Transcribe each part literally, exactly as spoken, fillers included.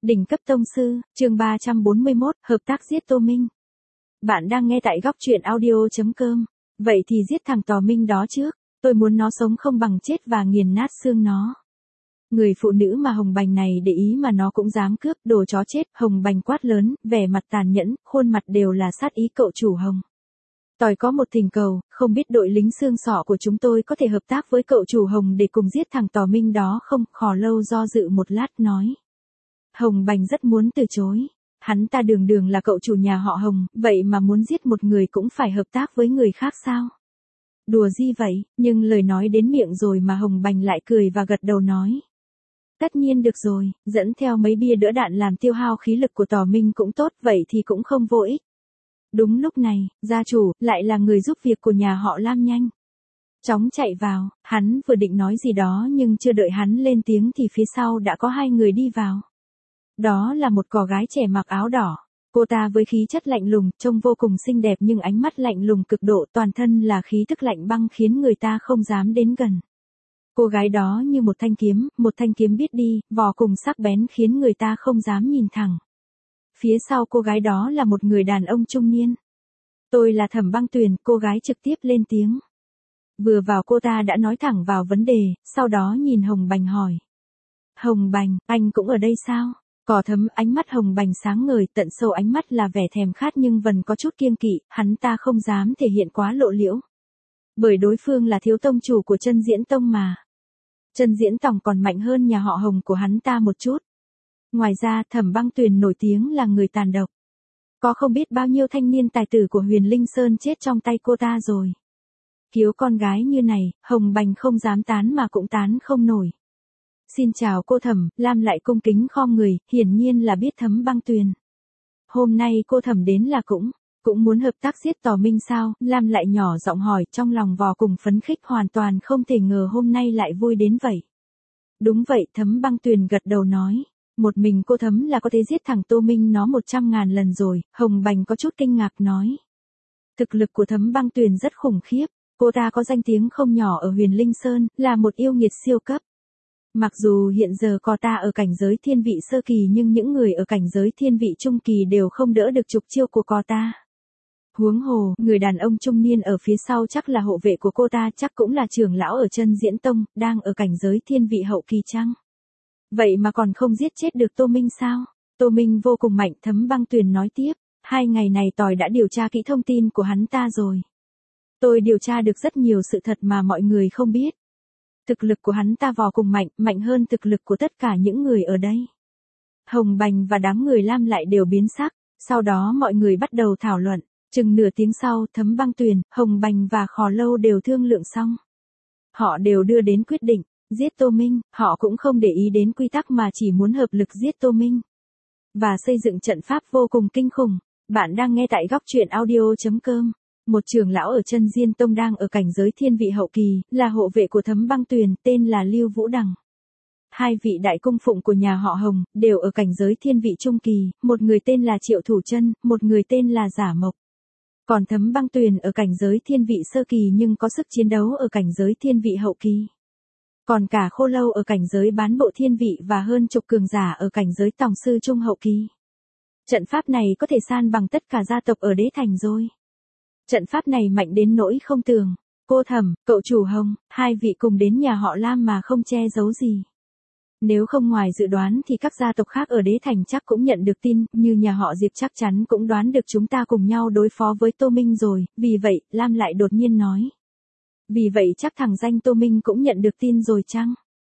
Đỉnh cấp tông sư, chương ba trăm bốn mươi mốt, hợp tác giết Tô Minh. Bạn đang nghe tại góc truyện audio chấm com. Vậy thì giết thằng Tò Minh đó trước, tôi muốn nó sống không bằng chết và nghiền nát xương nó. Người phụ nữ mà Hồng Bành này để ý mà nó cũng dám cướp, đồ chó chết. Hồng Bành quát lớn, vẻ mặt tàn nhẫn, khuôn mặt đều là sát ý. Cậu chủ Hồng, tỏi có một thỉnh cầu, không biết đội lính xương sọ của chúng tôi có thể hợp tác với cậu chủ Hồng để cùng giết thằng Tò Minh đó không? Khò Lâu do dự một lát nói. Hồng Bành rất muốn từ chối. Hắn ta đường đường là cậu chủ nhà họ Hồng, vậy mà muốn giết một người cũng phải hợp tác với người khác sao? Đùa gì vậy? Nhưng lời nói đến miệng rồi mà Hồng Bành lại cười và gật đầu nói. Tất nhiên được rồi, dẫn theo mấy bia đỡ đạn làm tiêu hao khí lực của Tò Minh cũng tốt, vậy thì cũng không vô ích. Đúng lúc này, gia chủ, lại là người giúp việc của nhà họ Lam nhanh chóng chạy vào. Hắn vừa định nói gì đó nhưng chưa đợi hắn lên tiếng thì phía sau đã có hai người đi vào. Đó là một cô gái trẻ mặc áo đỏ. Cô ta với khí chất lạnh lùng, trông vô cùng xinh đẹp nhưng ánh mắt lạnh lùng cực độ, toàn thân là khí tức lạnh băng khiến người ta không dám đến gần. Cô gái đó như một thanh kiếm, một thanh kiếm biết đi, vò cùng sắc bén khiến người ta không dám nhìn thẳng. Phía sau cô gái đó là một người đàn ông trung niên. Tôi là Thẩm Băng Tuyền, cô gái trực tiếp lên tiếng. Vừa vào cô ta đã nói thẳng vào vấn đề, sau đó nhìn Hồng Bành hỏi. Hồng Bành, anh cũng ở đây sao? Cỏ Thấm, ánh mắt Hồng Bành sáng ngời, tận sâu ánh mắt là vẻ thèm khát nhưng vẫn có chút kiêng kỵ, hắn ta không dám thể hiện quá lộ liễu. Bởi đối phương là thiếu tông chủ của Chân Diễn Tông mà. Chân Diễn Tông còn mạnh hơn nhà họ Hồng của hắn ta một chút. Ngoài ra, Thẩm Băng Tuyền nổi tiếng là người tàn độc. Có không biết bao nhiêu thanh niên tài tử của Huyền Linh Sơn chết trong tay cô ta rồi. Kiếu con gái như này, Hồng Bành không dám tán mà cũng tán không nổi. Xin chào cô Thẩm, Lam lại cung kính khom người, hiển nhiên là biết Thẩm Băng Tuyền. Hôm nay cô Thẩm đến là cũng, cũng muốn hợp tác giết Tò Minh sao? Lam lại nhỏ giọng hỏi, trong lòng vò cùng phấn khích, hoàn toàn không thể ngờ hôm nay lại vui đến vậy. Đúng vậy, Thẩm Băng Tuyền gật đầu nói. Một mình cô Thấm là có thể giết thằng Tô Minh nó một trăm ngàn lần rồi. Hồng Bành có chút kinh ngạc nói. Thực lực của Thẩm Băng Tuyền rất khủng khiếp. Cô ta có danh tiếng không nhỏ ở Huyền Linh Sơn, là một yêu nghiệt siêu cấp. Mặc dù hiện giờ cô ta ở cảnh giới thiên vị sơ kỳ nhưng những người ở cảnh giới thiên vị trung kỳ đều không đỡ được trục chiêu của cô ta. Huống hồ, người đàn ông trung niên ở phía sau chắc là hộ vệ của cô ta, chắc cũng là trưởng lão ở Chân Diễn Tông, đang ở cảnh giới thiên vị hậu kỳ chăng? Vậy mà còn không giết chết được Tô Minh sao? Tô Minh vô cùng mạnh, Thẩm Băng Tuyền nói tiếp. Hai ngày này tỏi đã điều tra kỹ thông tin của hắn ta rồi. Tôi điều tra được rất nhiều sự thật mà mọi người không biết. Thực lực của hắn ta vô cùng mạnh, mạnh hơn thực lực của tất cả những người ở đây. Hồng Bành và đám người Lam lại đều biến sắc. Sau đó mọi người bắt đầu thảo luận. Chừng nửa tiếng sau, Thẩm Băng Tuyền, Hồng Bành và Khò Lâu đều thương lượng xong. Họ đều đưa đến quyết định. Giết Tô Minh, họ cũng không để ý đến quy tắc mà chỉ muốn hợp lực giết Tô Minh. Và xây dựng trận pháp vô cùng kinh khủng. Bạn đang nghe tại góc truyện audio chấm com. Một trưởng lão ở Chân Diễn Tông đang ở cảnh giới thiên vị hậu kỳ, là hộ vệ của Thẩm Băng Tuyền, tên là Lưu Vũ Đằng. Hai vị đại cung phụng của nhà họ Hồng, đều ở cảnh giới thiên vị trung kỳ, một người tên là Triệu Thủ Chân, một người tên là Giả Mộc. Còn Thẩm Băng Tuyền ở cảnh giới thiên vị sơ kỳ nhưng có sức chiến đấu ở cảnh giới thiên vị hậu kỳ. Còn cả Khô Lâu ở cảnh giới bán bộ thiên vị và hơn chục cường giả ở cảnh giới tòng sư trung hậu kỳ. Trận pháp này có thể san bằng tất cả gia tộc ở Đế Thành rồi. Trận pháp này mạnh đến nỗi không tưởng. Cô Thẩm, cậu chủ Hồng, hai vị cùng đến nhà họ Lam mà không che giấu gì. Nếu không ngoài dự đoán thì các gia tộc khác ở Đế Thành chắc cũng nhận được tin, như nhà họ Diệp chắc chắn cũng đoán được chúng ta cùng nhau đối phó với Tô Minh rồi, vì vậy, Lam lại đột nhiên nói. Vì vậy chắc thằng danh Tô Minh cũng nhận được tin rồi chăng?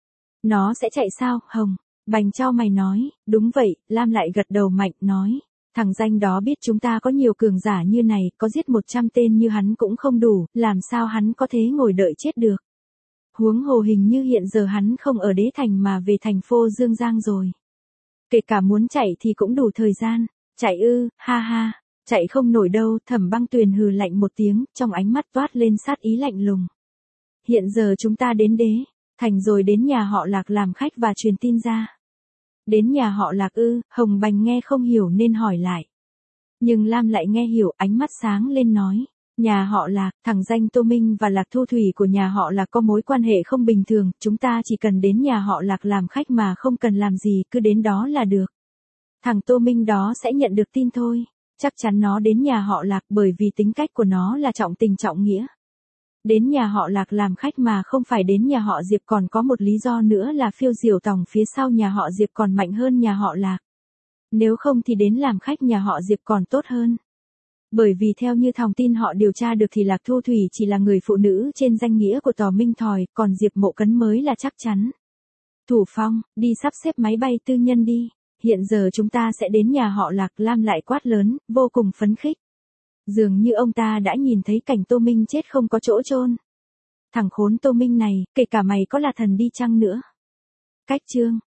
Nó sẽ chạy sao, Hồng? Bành chau mày nói, đúng vậy, Lam lại gật đầu mạnh, nói. Thằng danh đó biết chúng ta có nhiều cường giả như này, có giết một trăm tên như hắn cũng không đủ, làm sao hắn có thế ngồi đợi chết được. Huống hồ hình như hiện giờ hắn không ở Đế Thành mà về thành phố Dương Giang rồi. Kể cả muốn chạy thì cũng đủ thời gian. Chạy ư, ha ha, chạy không nổi đâu. Thẩm Băng Tuyền hừ lạnh một tiếng, trong ánh mắt toát lên sát ý lạnh lùng. Hiện giờ chúng ta đến Đế Thành rồi, đến nhà họ Lạc làm khách và truyền tin ra. Đến nhà họ Lạc ư? Hồng Bành nghe không hiểu nên hỏi lại. Nhưng Lam lại nghe hiểu, ánh mắt sáng lên nói. Nhà họ Lạc, thằng danh Tô Minh và Lạc Thu Thủy của nhà họ Lạc có mối quan hệ không bình thường, chúng ta chỉ cần đến nhà họ Lạc làm khách mà không cần làm gì, cứ đến đó là được. Thằng Tô Minh đó sẽ nhận được tin thôi. Chắc chắn nó đến nhà họ Lạc bởi vì tính cách của nó là trọng tình trọng nghĩa. Đến nhà họ Lạc làm khách mà không phải đến nhà họ Diệp còn có một lý do nữa là phiêu diều tòng phía sau nhà họ Diệp còn mạnh hơn nhà họ Lạc. Nếu không thì đến làm khách nhà họ Diệp còn tốt hơn. Bởi vì theo như thông tin họ điều tra được thì Lạc Thu Thủy chỉ là người phụ nữ trên danh nghĩa của Tò Minh Thòi, còn Diệp Mộ Cấn mới là chắc chắn. Thủ Phong, đi sắp xếp máy bay tư nhân đi. Hiện giờ chúng ta sẽ đến nhà họ Lạc. Lam lại quát lớn, vô cùng phấn khích. Dường như ông ta đã nhìn thấy cảnh Tô Minh chết không có chỗ chôn. Thằng khốn Tô Minh này, kể cả mày có là thần đi chăng nữa. Cách chương